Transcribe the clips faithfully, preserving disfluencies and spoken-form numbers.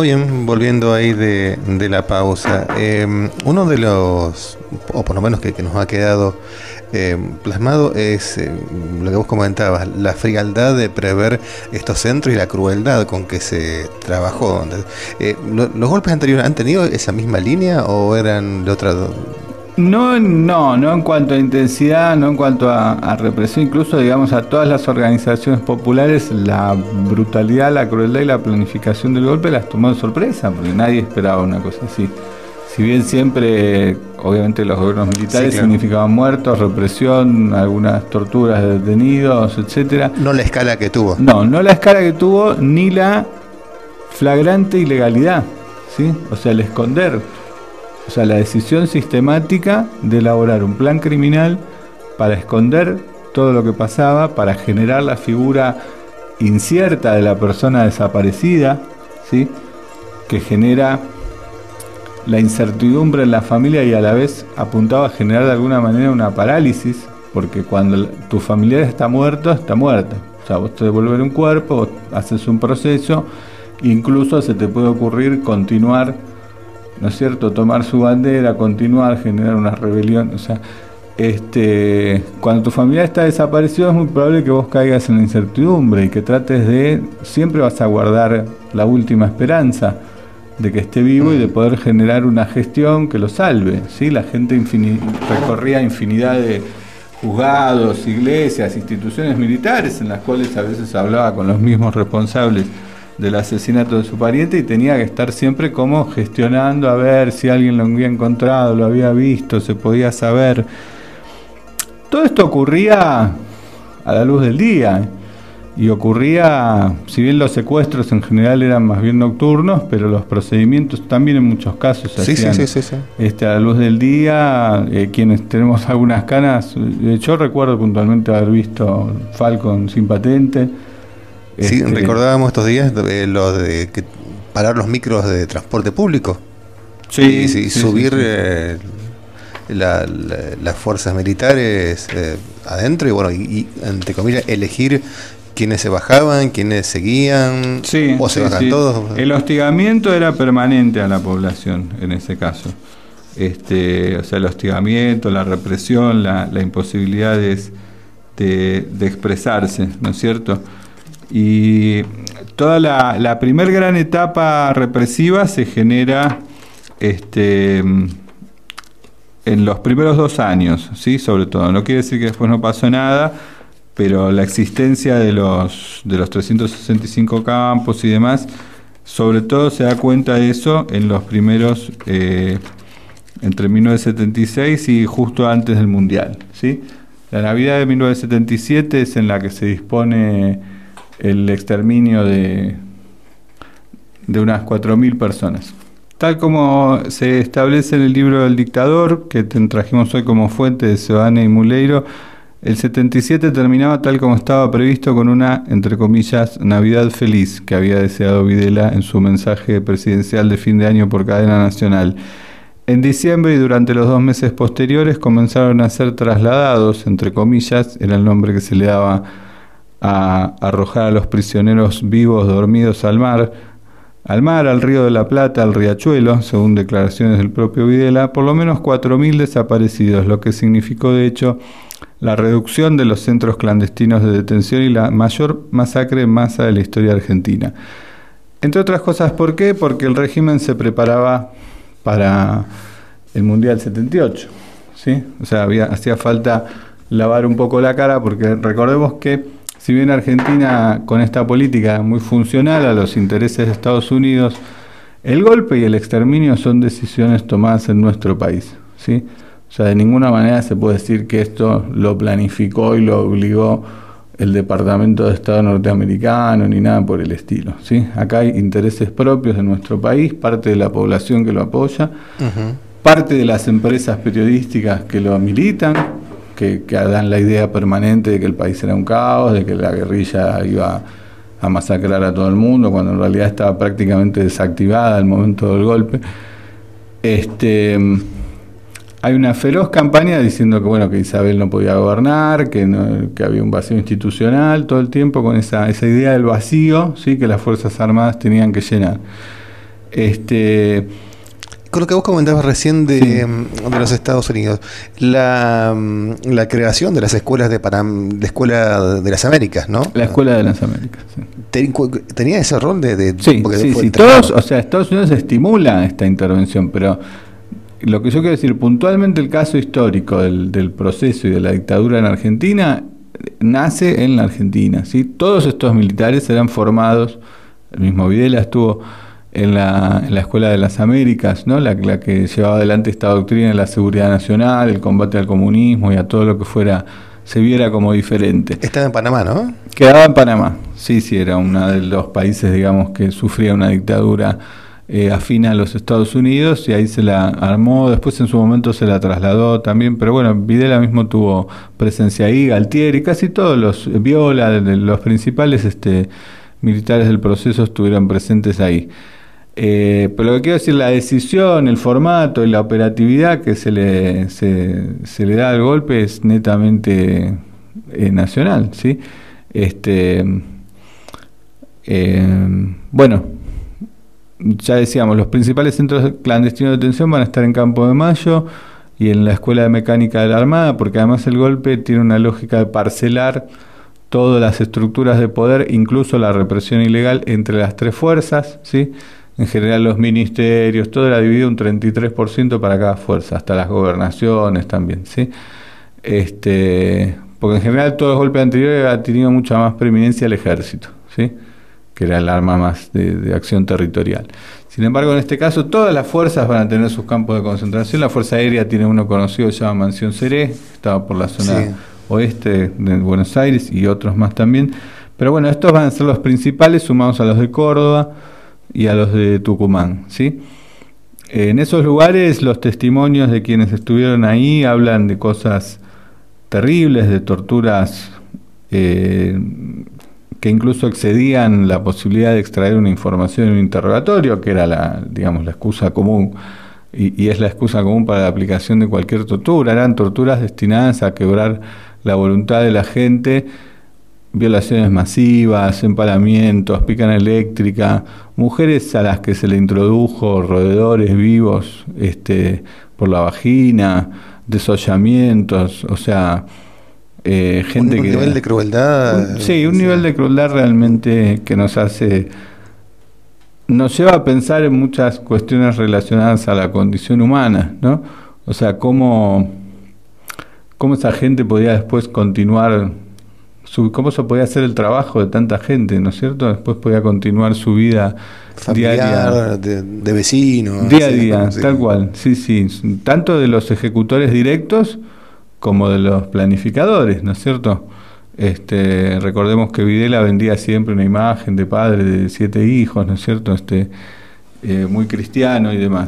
Muy bien, volviendo ahí de, de la pausa. Eh, uno de los, o por lo menos que, que nos ha quedado eh, plasmado, es eh, lo que vos comentabas, la frialdad de prever estos centros y la crueldad con que se trabajó. Eh, lo, ¿Los golpes anteriores han tenido esa misma línea o eran de otra? No, no, no en cuanto a intensidad, no en cuanto a, a represión, incluso digamos a todas las organizaciones populares la brutalidad, la crueldad y la planificación del golpe las tomó de sorpresa, porque nadie esperaba una cosa así. Si bien siempre, obviamente los gobiernos militares sí, claro, significaban muertos, represión, algunas torturas de detenidos, etcétera. No la escala que tuvo. No, no la escala que tuvo ni la flagrante ilegalidad, ¿sí? O sea, el esconder. O sea, la decisión sistemática de elaborar un plan criminal para esconder todo lo que pasaba, para generar la figura incierta de la persona desaparecida, ¿sí? Que genera la incertidumbre en la familia y a la vez apuntaba a generar de alguna manera una parálisis, porque cuando tu familiar está muerto, está muerto. O sea, vos te devolver un cuerpo, vos haces un proceso, incluso se te puede ocurrir continuar, ¿no es cierto?, tomar su bandera, continuar, generar una rebelión. O sea, este, cuando tu familia está desaparecido es muy probable que vos caigas en la incertidumbre y que trates de, siempre vas a guardar la última esperanza de que esté vivo y de poder generar una gestión que lo salve, ¿sí? La gente infin- recorría infinidad de juzgados, iglesias, instituciones militares en las cuales a veces hablaba con los mismos responsables del asesinato de su pariente y tenía que estar siempre como gestionando a ver si alguien lo había encontrado, lo había visto, se podía saber. Todo esto ocurría a la luz del día y ocurría, si bien los secuestros en general eran más bien nocturnos, pero los procedimientos también en muchos casos se sí, hacían sí, sí, sí, sí. Este, a la luz del día. Eh, quienes tenemos algunas canas, eh, yo recuerdo puntualmente haber visto Falcon sin patente. Sí, Este, recordábamos estos días eh, lo de que parar los micros de transporte público. Sí, y, y sí, subir sí, sí. Eh, la, la, las fuerzas militares eh, adentro y bueno, y, y entre comillas elegir quiénes se bajaban, quiénes seguían, sí, o se sí, bajan sí. todos. El hostigamiento era permanente a la población en ese caso. Este, o sea, el hostigamiento, la represión, la, la imposibilidad de, de, de expresarse, ¿no es cierto? Y toda la, la primer gran etapa represiva se genera este, en los primeros dos años, ¿sí? Sobre todo. No quiere decir que después no pasó nada, pero la existencia de los, de los trescientos sesenta y cinco campos y demás, sobre todo se da cuenta de eso en los primeros, eh, entre mil novecientos setenta y seis y justo antes del Mundial, ¿sí? La Navidad de mil novecientos setenta y siete es en la que se dispone el exterminio de, de unas cuatro mil personas. Tal como se establece en el libro del dictador, que te trajimos hoy como fuente de Seoane y Muleiro, el setenta y siete terminaba tal como estaba previsto con una, entre comillas, Navidad feliz que había deseado Videla en su mensaje presidencial de fin de año por cadena nacional. En diciembre y durante los dos meses posteriores comenzaron a ser trasladados, entre comillas, era el nombre que se le daba a arrojar a los prisioneros vivos dormidos al mar, al mar, al río de la Plata, al riachuelo, según declaraciones del propio Videla, por lo menos cuatro mil desaparecidos, lo que significó de hecho la reducción de los centros clandestinos de detención y la mayor masacre en masa de la historia argentina. Entre otras cosas, ¿por qué? Porque el régimen se preparaba para el Mundial setenta y ocho, ¿sí? O sea, había, hacía falta lavar un poco la cara, porque recordemos que si bien Argentina, con esta política muy funcional a los intereses de Estados Unidos, el golpe y el exterminio son decisiones tomadas en nuestro país, ¿sí? O sea, de ninguna manera se puede decir que esto lo planificó y lo obligó el Departamento de Estado norteamericano, ni nada por el estilo, ¿sí? Acá hay intereses propios de nuestro país, parte de la población que lo apoya, uh-huh. parte de las empresas periodísticas que lo militan, que, que dan la idea permanente de que el país era un caos, de que la guerrilla iba a masacrar a todo el mundo, cuando en realidad estaba prácticamente desactivada al momento del golpe. Este... Hay una feroz campaña diciendo que bueno que Isabel no podía gobernar, que, no, que había un vacío institucional todo el tiempo con esa, esa idea del vacío, ¿sí? Que las Fuerzas Armadas tenían que llenar. Este, Con lo que vos comentabas recién de, sí. de los Estados Unidos, la, la creación de las escuelas de Panam, de Escuela de las Américas, ¿no? La Escuela de las Américas, sí. ¿Tenía ese rol de...? de sí, sí, sí. Todos, o sea, Estados Unidos estimula esta intervención, pero lo que yo quiero decir, puntualmente el caso histórico del, del proceso y de la dictadura en Argentina, nace en la Argentina, ¿sí? Todos estos militares eran formados, el mismo Videla estuvo en la, en la Escuela de las Américas, ¿no? La, la que llevaba adelante esta doctrina de la seguridad nacional, el combate al comunismo y a todo lo que fuera, se viera como diferente. Estaba en Panamá, ¿no? Quedaba en Panamá, sí, sí, era uno de los países, digamos, que sufría una dictadura eh, afín a los Estados Unidos, y ahí se la armó, después en su momento se la trasladó también, pero bueno, Videla mismo tuvo presencia ahí, Galtieri, casi todos los, Viola, los principales este, militares del proceso estuvieron presentes ahí. Eh, pero lo que quiero decir, la decisión, el formato y la operatividad que se le, se, se le da al golpe es netamente eh, nacional, ¿sí? Este, eh, bueno, ya decíamos, los principales centros clandestinos de detención van a estar en Campo de Mayo y en la Escuela de Mecánica de la Armada, porque además el golpe tiene una lógica de parcelar todas las estructuras de poder, incluso la represión ilegal, entre las tres fuerzas, ¿sí? En general los ministerios, todo era dividido un treinta y tres por ciento para cada fuerza, hasta las gobernaciones también, ¿sí? Este, porque en general todos los golpes anteriores ha tenido mucha más preeminencia el ejército, ¿sí? Que era el arma más de, de acción territorial. Sin embargo, en este caso todas las fuerzas van a tener sus campos de concentración. La Fuerza Aérea tiene uno conocido que se llama Mansión Seré, que estaba por la zona sí. oeste de Buenos Aires, y otros más también. Pero bueno, estos van a ser los principales, sumados a los de Córdoba y a los de Tucumán, ¿sí? En esos lugares los testimonios de quienes estuvieron ahí hablan de cosas terribles, de torturas eh, que incluso excedían la posibilidad de extraer una información en un interrogatorio, que era la, digamos, la excusa común, y, y es la excusa común para la aplicación de cualquier tortura. Eran torturas destinadas a quebrar la voluntad de la gente, violaciones masivas, empalamientos, picana eléctrica, mujeres a las que se le introdujo roedores vivos este, por la vagina, desollamientos, o sea, eh, gente un, un que... Un nivel de crueldad... Un, sí, un sí. nivel de crueldad realmente que nos hace... nos lleva a pensar en muchas cuestiones relacionadas a la condición humana, ¿no? O sea, cómo, cómo esa gente podía después continuar... Su, cómo se podía hacer el trabajo de tanta gente, ¿no es cierto? Después podía continuar su vida familiar, diaria, de, de vecinos, día a día, sí, tal cual, sí, sí, tanto de los ejecutores directos como de los planificadores, ¿no es cierto? Este, recordemos que Videla vendía siempre una imagen de padre de siete hijos, ¿no es cierto? Este, eh, muy cristiano y demás.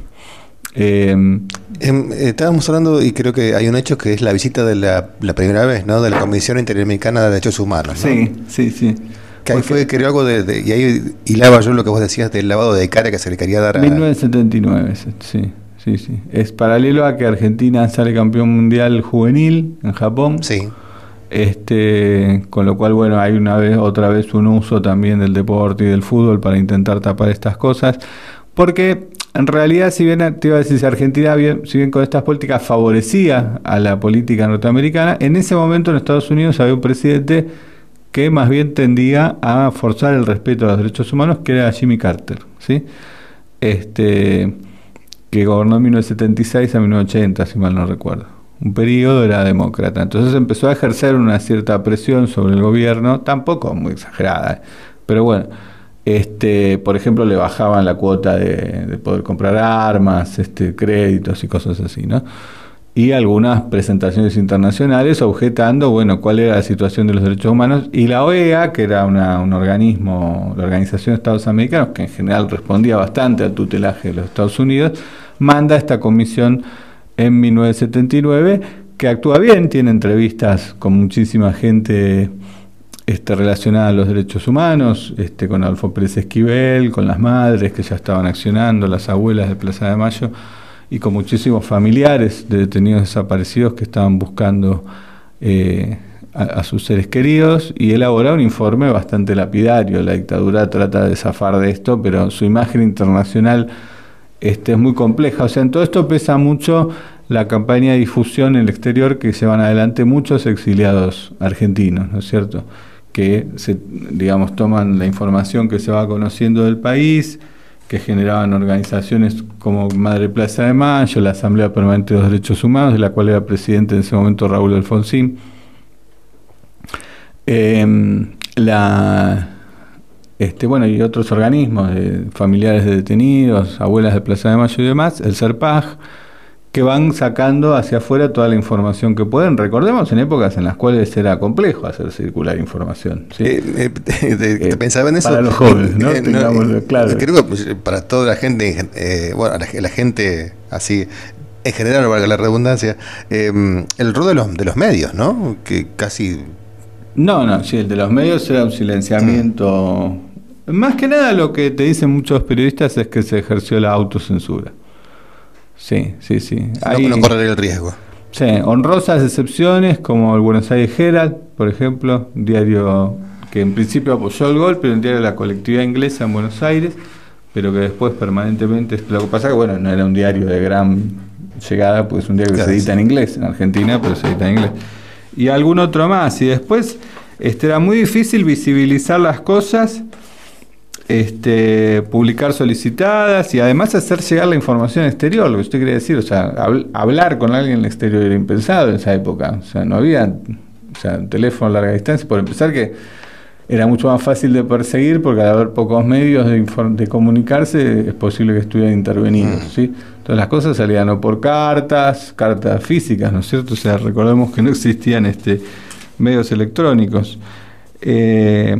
Eh, eh, estábamos hablando, y creo que hay un hecho que es la visita de la, la primera vez, ¿no? De la Comisión Interamericana de Derechos Humanos, ¿no? Sí, sí, sí. Que ahí fue, creo, algo de, de... Y ahí hilaba yo lo que vos decías del lavado de cara que se le quería dar a... mil novecientos setenta y nueve, sí, sí, sí. Es paralelo a que Argentina sale campeón mundial juvenil en Japón. Sí. Este, con lo cual, bueno, hay una vez, otra vez un uso también del deporte y del fútbol para intentar tapar estas cosas. Porque en realidad, si bien te iba a decir, si Argentina, bien, si bien con estas políticas favorecía a la política norteamericana, en ese momento en Estados Unidos había un presidente que más bien tendía a forzar el respeto a los derechos humanos, que era Jimmy Carter, ¿sí? Este, que gobernó de mil novecientos setenta y seis a mil novecientos ochenta, si mal no recuerdo. Un periodo era demócrata. Entonces empezó a ejercer una cierta presión sobre el gobierno, tampoco muy exagerada, pero bueno. Este, por ejemplo, le bajaban la cuota de, de poder comprar armas, este, créditos y cosas así, ¿no? Y algunas presentaciones internacionales objetando, bueno, cuál era la situación de los derechos humanos. Y la O E A, que era una, un organismo, la Organización de Estados Americanos, que en general respondía bastante al tutelaje de los Estados Unidos, manda esta comisión en mil novecientos setenta y nueve, que actúa bien, tiene entrevistas con muchísima gente Este, relacionada a los derechos humanos, este, con Adolfo Pérez Esquivel, con las madres que ya estaban accionando, las abuelas de Plaza de Mayo, y con muchísimos familiares de detenidos desaparecidos que estaban buscando eh, a, a sus seres queridos y elabora un informe bastante lapidario. La dictadura trata de zafar de esto, pero su imagen internacional este, es muy compleja. O sea, en todo esto pesa mucho la campaña de difusión en el exterior que llevan adelante muchos exiliados argentinos, ¿no es cierto?, que se, digamos, toman la información que se va conociendo del país, que generaban organizaciones como Madre Plaza de Mayo, la Asamblea Permanente de los Derechos Humanos, de la cual era presidente en ese momento Raúl Alfonsín, eh, la, este, bueno, y otros organismos, de familiares de detenidos, abuelas de Plaza de Mayo y demás, el CERPAJ, que van sacando hacia afuera toda la información que pueden. Recordemos en épocas en las cuales era complejo hacer circular información, ¿sí? Eh, eh, te, te eh, pensaba en eso. Para los jóvenes, ¿no? Eh, Tengámoslo claro. Creo que para toda la gente, eh, bueno, la, la gente así, en general, valga la redundancia, eh, el rol de los, de los medios, ¿no? Que casi... No, no, sí, el de los medios era un silenciamiento. Mm. Más que nada lo que te dicen muchos periodistas es que se ejerció la autocensura. Sí, sí, sí. Hay, no, no correr el riesgo. Sí, honrosas excepciones como el Buenos Aires Herald, por ejemplo, un diario que en principio apoyó el golpe, un diario de la colectividad inglesa en Buenos Aires, pero que después permanentemente... Lo que pasa es que, bueno, no era un diario de gran llegada, pues es un diario que claro, se edita sí. en inglés, en Argentina, pero se edita en inglés. Y algún otro más. Y después este, era muy difícil visibilizar las cosas, Este, publicar solicitadas y además hacer llegar la información exterior, lo que usted quiere decir, o sea, habl hablar con alguien en el exterior era impensado en esa época, o sea, no había, o sea, teléfono a larga distancia, por empezar que era mucho más fácil de perseguir porque al haber pocos medios de, de comunicarse es posible que estuvieran intervenidos, mm. ¿sí? Entonces las cosas salían o por cartas, cartas físicas, ¿no es cierto? O sea, recordemos que no existían este, medios electrónicos. Eh,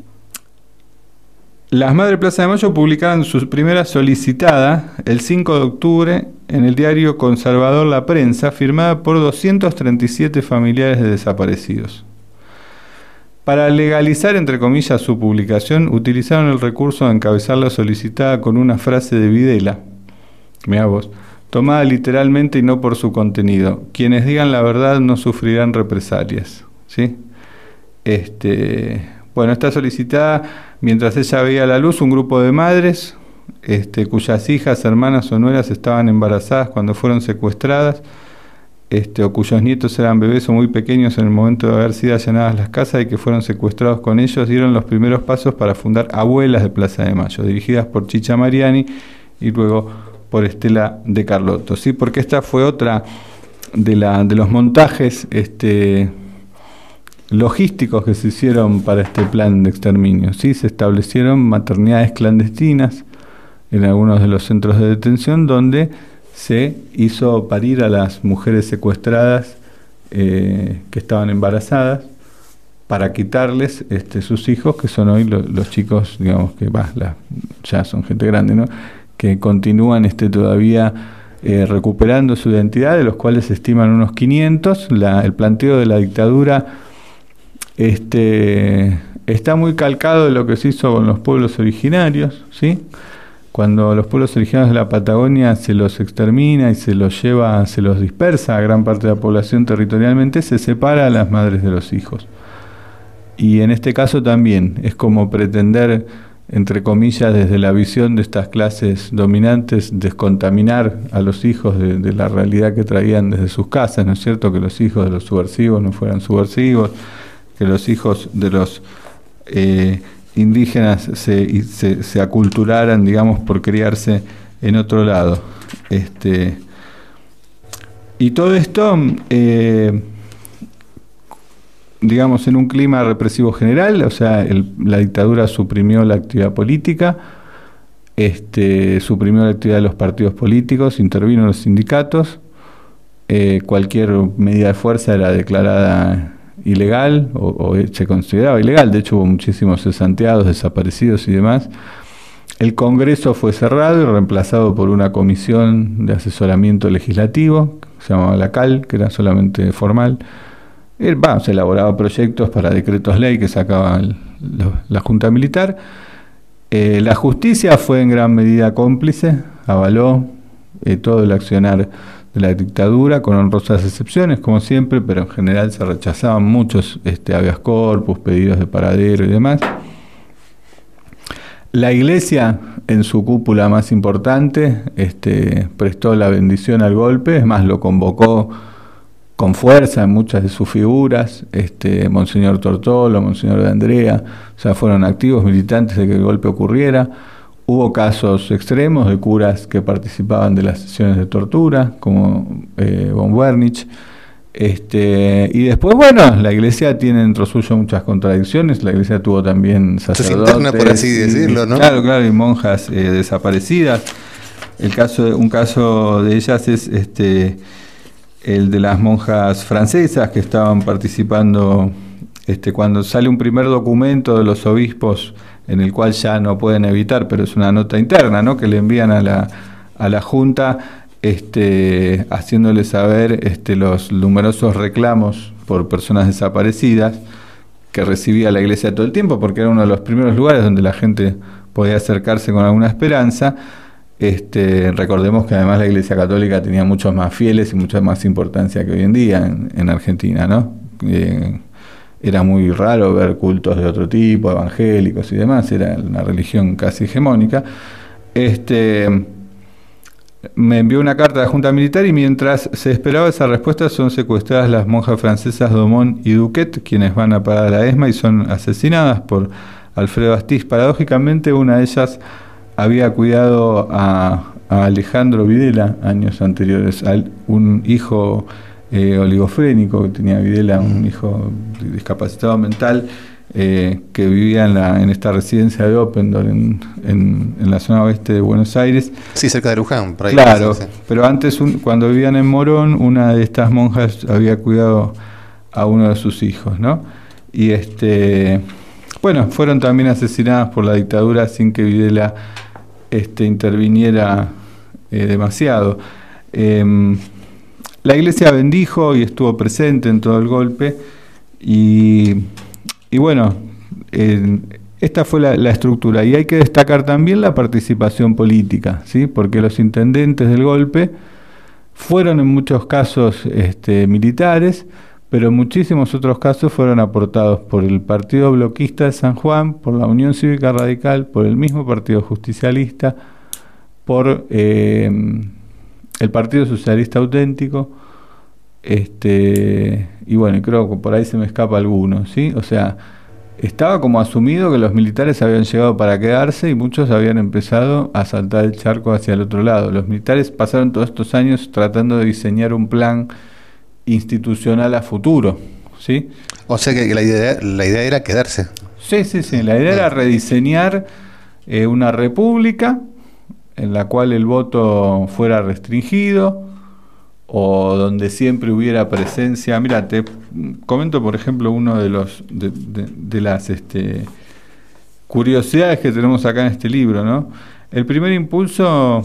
Las Madres Plaza de Mayo publicaron su primera solicitada el cinco de octubre en el diario conservador La Prensa, firmada por doscientos treinta y siete familiares de desaparecidos. Para legalizar, entre comillas, su publicación, utilizaron el recurso de encabezar la solicitada con una frase de Videla, mirá vos, tomada literalmente y no por su contenido: quienes digan la verdad no sufrirán represalias, ¿sí? Este... Bueno, está solicitada mientras ella veía la luz un grupo de madres este, cuyas hijas, hermanas o nueras estaban embarazadas cuando fueron secuestradas, este, o cuyos nietos eran bebés o muy pequeños en el momento de haber sido allanadas las casas y que fueron secuestrados con ellos, dieron los primeros pasos para fundar Abuelas de Plaza de Mayo, dirigidas por Chicha Mariani y luego por Estela de Carlotto, ¿sí? Porque esta fue otra de, la, de los montajes... Este, logísticos que se hicieron para este plan de exterminio. Sí, se establecieron maternidades clandestinas en algunos de los centros de detención donde se hizo parir a las mujeres secuestradas eh, que estaban embarazadas para quitarles este, sus hijos, que son hoy lo, los chicos, digamos que bah, la, ya son gente grande, ¿no? Que continúan este, todavía eh, recuperando su identidad, de los cuales se estiman unos quinientos. La, el planteo de la dictadura Este, está muy calcado de lo que se hizo con los pueblos originarios, ¿sí? Cuando los pueblos originarios de la Patagonia se los extermina y se los lleva, se los dispersa a gran parte de la población territorialmente, se separa a las madres de los hijos. Y en este caso también es como pretender, entre comillas, desde la visión de estas clases dominantes, descontaminar a los hijos de, de la realidad que traían desde sus casas, ¿no es cierto? Que los hijos de los subversivos no fueran subversivos, que los hijos de los eh, indígenas se, se, se aculturaran, digamos, por criarse en otro lado. Este, y todo esto, eh, digamos, en un clima represivo general, o sea, el, la dictadura suprimió la actividad política, este, suprimió la actividad de los partidos políticos, intervino en los sindicatos, eh, cualquier medida de fuerza era declarada ilegal o, o se consideraba ilegal. De hecho hubo muchísimos cesanteados, desaparecidos y demás. El Congreso fue cerrado y reemplazado por una comisión de asesoramiento legislativo que se llamaba la C A L, que era solamente formal. El, bah, se elaboraba proyectos para decretos ley que sacaba el, lo, la Junta Militar. Eh, la justicia fue en gran medida cómplice, avaló eh, todo el accionar de la dictadura, con honrosas excepciones, como siempre, pero en general se rechazaban muchos este, habeas corpus, pedidos de paradero y demás. La Iglesia, en su cúpula más importante, este, prestó la bendición al golpe, es más, lo convocó con fuerza en muchas de sus figuras, este, Monseñor Tortolo, Monseñor de Andrea, o sea, fueron activos militantes de que el golpe ocurriera. Hubo casos extremos de curas que participaban de las sesiones de tortura, como eh, von Wernich. Este, y después, bueno, la Iglesia tiene dentro suyo muchas contradicciones. La Iglesia tuvo también sacerdotes, interna, por así decirlo, ¿no? Claro, claro, y monjas eh, desaparecidas. El caso, un caso de ellas es este, el de las monjas francesas que estaban participando este, cuando sale un primer documento de los obispos, en el cual ya no pueden evitar, pero es una nota interna, ¿no?, que le envían a la, a la Junta, este, haciéndole saber este, los numerosos reclamos por personas desaparecidas que recibía la Iglesia todo el tiempo, porque era uno de los primeros lugares donde la gente podía acercarse con alguna esperanza. Este, recordemos que además la Iglesia Católica tenía muchos más fieles y mucha más importancia que hoy en día en, en Argentina, ¿no? Eh, era muy raro ver cultos de otro tipo, evangélicos y demás, era una religión casi hegemónica. Este, me envió una carta a la Junta Militar y mientras se esperaba esa respuesta son secuestradas las monjas francesas Domon y Duquet, quienes van a parar a la ESMA y son asesinadas por Alfredo Astiz. Paradójicamente, una de ellas había cuidado a, a Alejandro Videla años anteriores, a un hijo eh, oligofrénico que tenía Videla, un hijo discapacitado mental, eh, que vivía en, la, en esta residencia de Oppendorf en, en, en la zona oeste de Buenos Aires. Sí, cerca de Luján, por ahí. Claro, sí, sí. Pero antes, un, cuando vivían en Morón, una de estas monjas había cuidado a uno de sus hijos, ¿no? Y este, bueno, fueron también asesinadas por la dictadura sin que Videla este, interviniera eh, demasiado. Eh, la Iglesia bendijo y estuvo presente en todo el golpe y, y bueno, eh, esta fue la, la estructura, y hay que destacar también la participación política, ¿sí? Porque los intendentes del golpe fueron en muchos casos este, militares, pero en muchísimos otros casos fueron aportados por el Partido Bloquista de San Juan, por la Unión Cívica Radical, por el mismo Partido Justicialista, por eh, el Partido Socialista Auténtico, este, y bueno, creo que por ahí se me escapa alguno, ¿sí? O sea, estaba como asumido que los militares habían llegado para quedarse y muchos habían empezado a saltar el charco hacia el otro lado. Los militares pasaron todos estos años tratando de diseñar un plan institucional a futuro, ¿sí? O sea que la idea, la idea era quedarse. Sí, sí, sí. La idea era rediseñar eh, una república en la cual el voto fuera restringido o donde siempre hubiera presencia. Mira, te comento, por ejemplo, uno de los de, de, de las este, curiosidades que tenemos acá en este libro, ¿no? El primer impulso,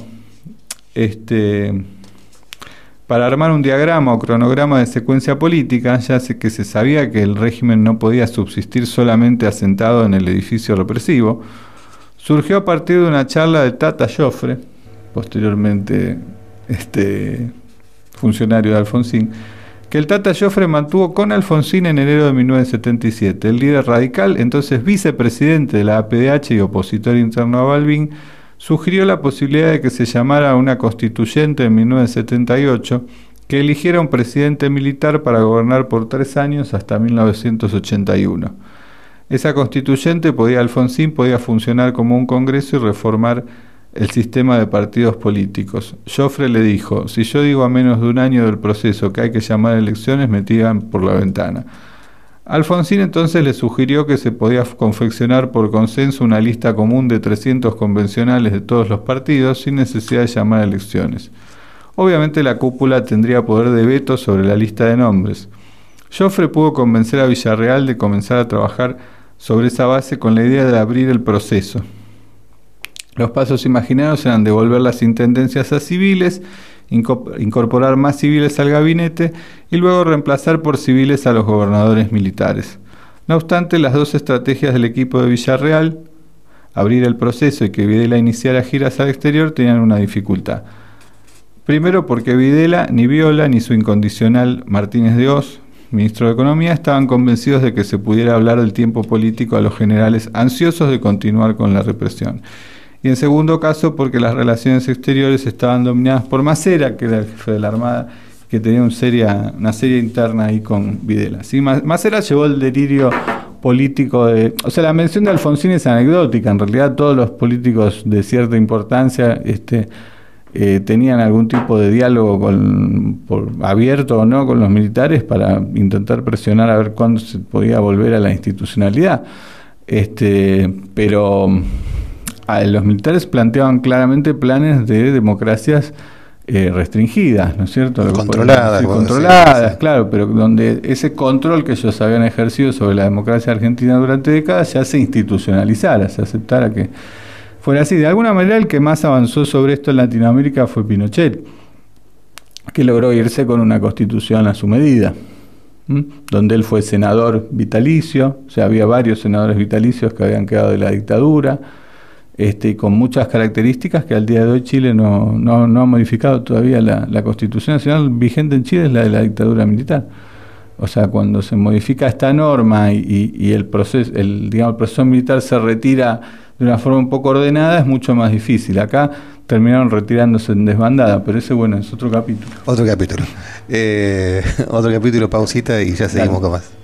este, para armar un diagrama o cronograma de secuencia política, ya sé que se sabía que el régimen no podía subsistir solamente asentado en el edificio represivo, surgió a partir de una charla de Tata Joffre, posteriormente este, funcionario de Alfonsín, que el Tata Joffre mantuvo con Alfonsín en enero de mil novecientos setenta y siete. El líder radical, entonces vicepresidente de la A P D H y opositor interno a Balbín, sugirió la posibilidad de que se llamara una constituyente en mil novecientos setenta y ocho que eligiera un presidente militar para gobernar por tres años hasta mil novecientos ochenta y uno. Esa constituyente, podía Alfonsín, podía funcionar como un congreso y reformar el sistema de partidos políticos. Joffre le dijo: si yo digo a menos de un año del proceso que hay que llamar elecciones, me tiran por la ventana. Alfonsín entonces le sugirió que se podía confeccionar por consenso una lista común de trescientos convencionales de todos los partidos sin necesidad de llamar a elecciones. Obviamente la cúpula tendría poder de veto sobre la lista de nombres. Joffre pudo convencer a Villarreal de comenzar a trabajar sobre esa base con la idea de abrir el proceso. Los pasos imaginados eran devolver las intendencias a civiles, incorporar más civiles al gabinete y luego reemplazar por civiles a los gobernadores militares. No obstante, las dos estrategias del equipo de Villarreal, abrir el proceso y que Videla iniciara giras al exterior, tenían una dificultad. Primero porque Videla, ni Viola, ni su incondicional Martínez de Hoz, ministro de Economía, estaban convencidos de que se pudiera hablar del tiempo político a los generales ansiosos de continuar con la represión. Y en segundo caso porque las relaciones exteriores estaban dominadas por Macera, que era el jefe de la Armada, que tenía un seria, una serie interna ahí con Videla. ¿Sí? Macera llevó el delirio político de... O sea, la mención de Alfonsín es anecdótica. En realidad todos los políticos de cierta importancia este, eh, tenían algún tipo de diálogo con, por, abierto o no con los militares para intentar presionar a ver cuándo se podía volver a la institucionalidad. Este, pero a, los militares planteaban claramente planes de democracias Eh, restringidas, ¿no es cierto? Controladas. Sí, controladas, decir, claro, pero donde ese control que ellos habían ejercido sobre la democracia argentina durante décadas ya se institucionalizara, se aceptara que fuera así. De alguna manera el que más avanzó sobre esto en Latinoamérica fue Pinochet, que logró irse con una constitución a su medida, ¿m? Donde él fue senador vitalicio, o sea, había varios senadores vitalicios que habían quedado de la dictadura, Este, con muchas características que al día de hoy Chile no, no, no ha modificado todavía. La, la Constitución Nacional vigente en Chile es la de la dictadura militar. O sea, cuando se modifica esta norma y, y, y el proceso, el, digamos, el proceso militar se retira de una forma un poco ordenada, es mucho más difícil. Acá terminaron retirándose en desbandada, pero ese, bueno, es otro capítulo. Otro capítulo. Eh, otro capítulo, pausita y ya seguimos. Dale. Con más.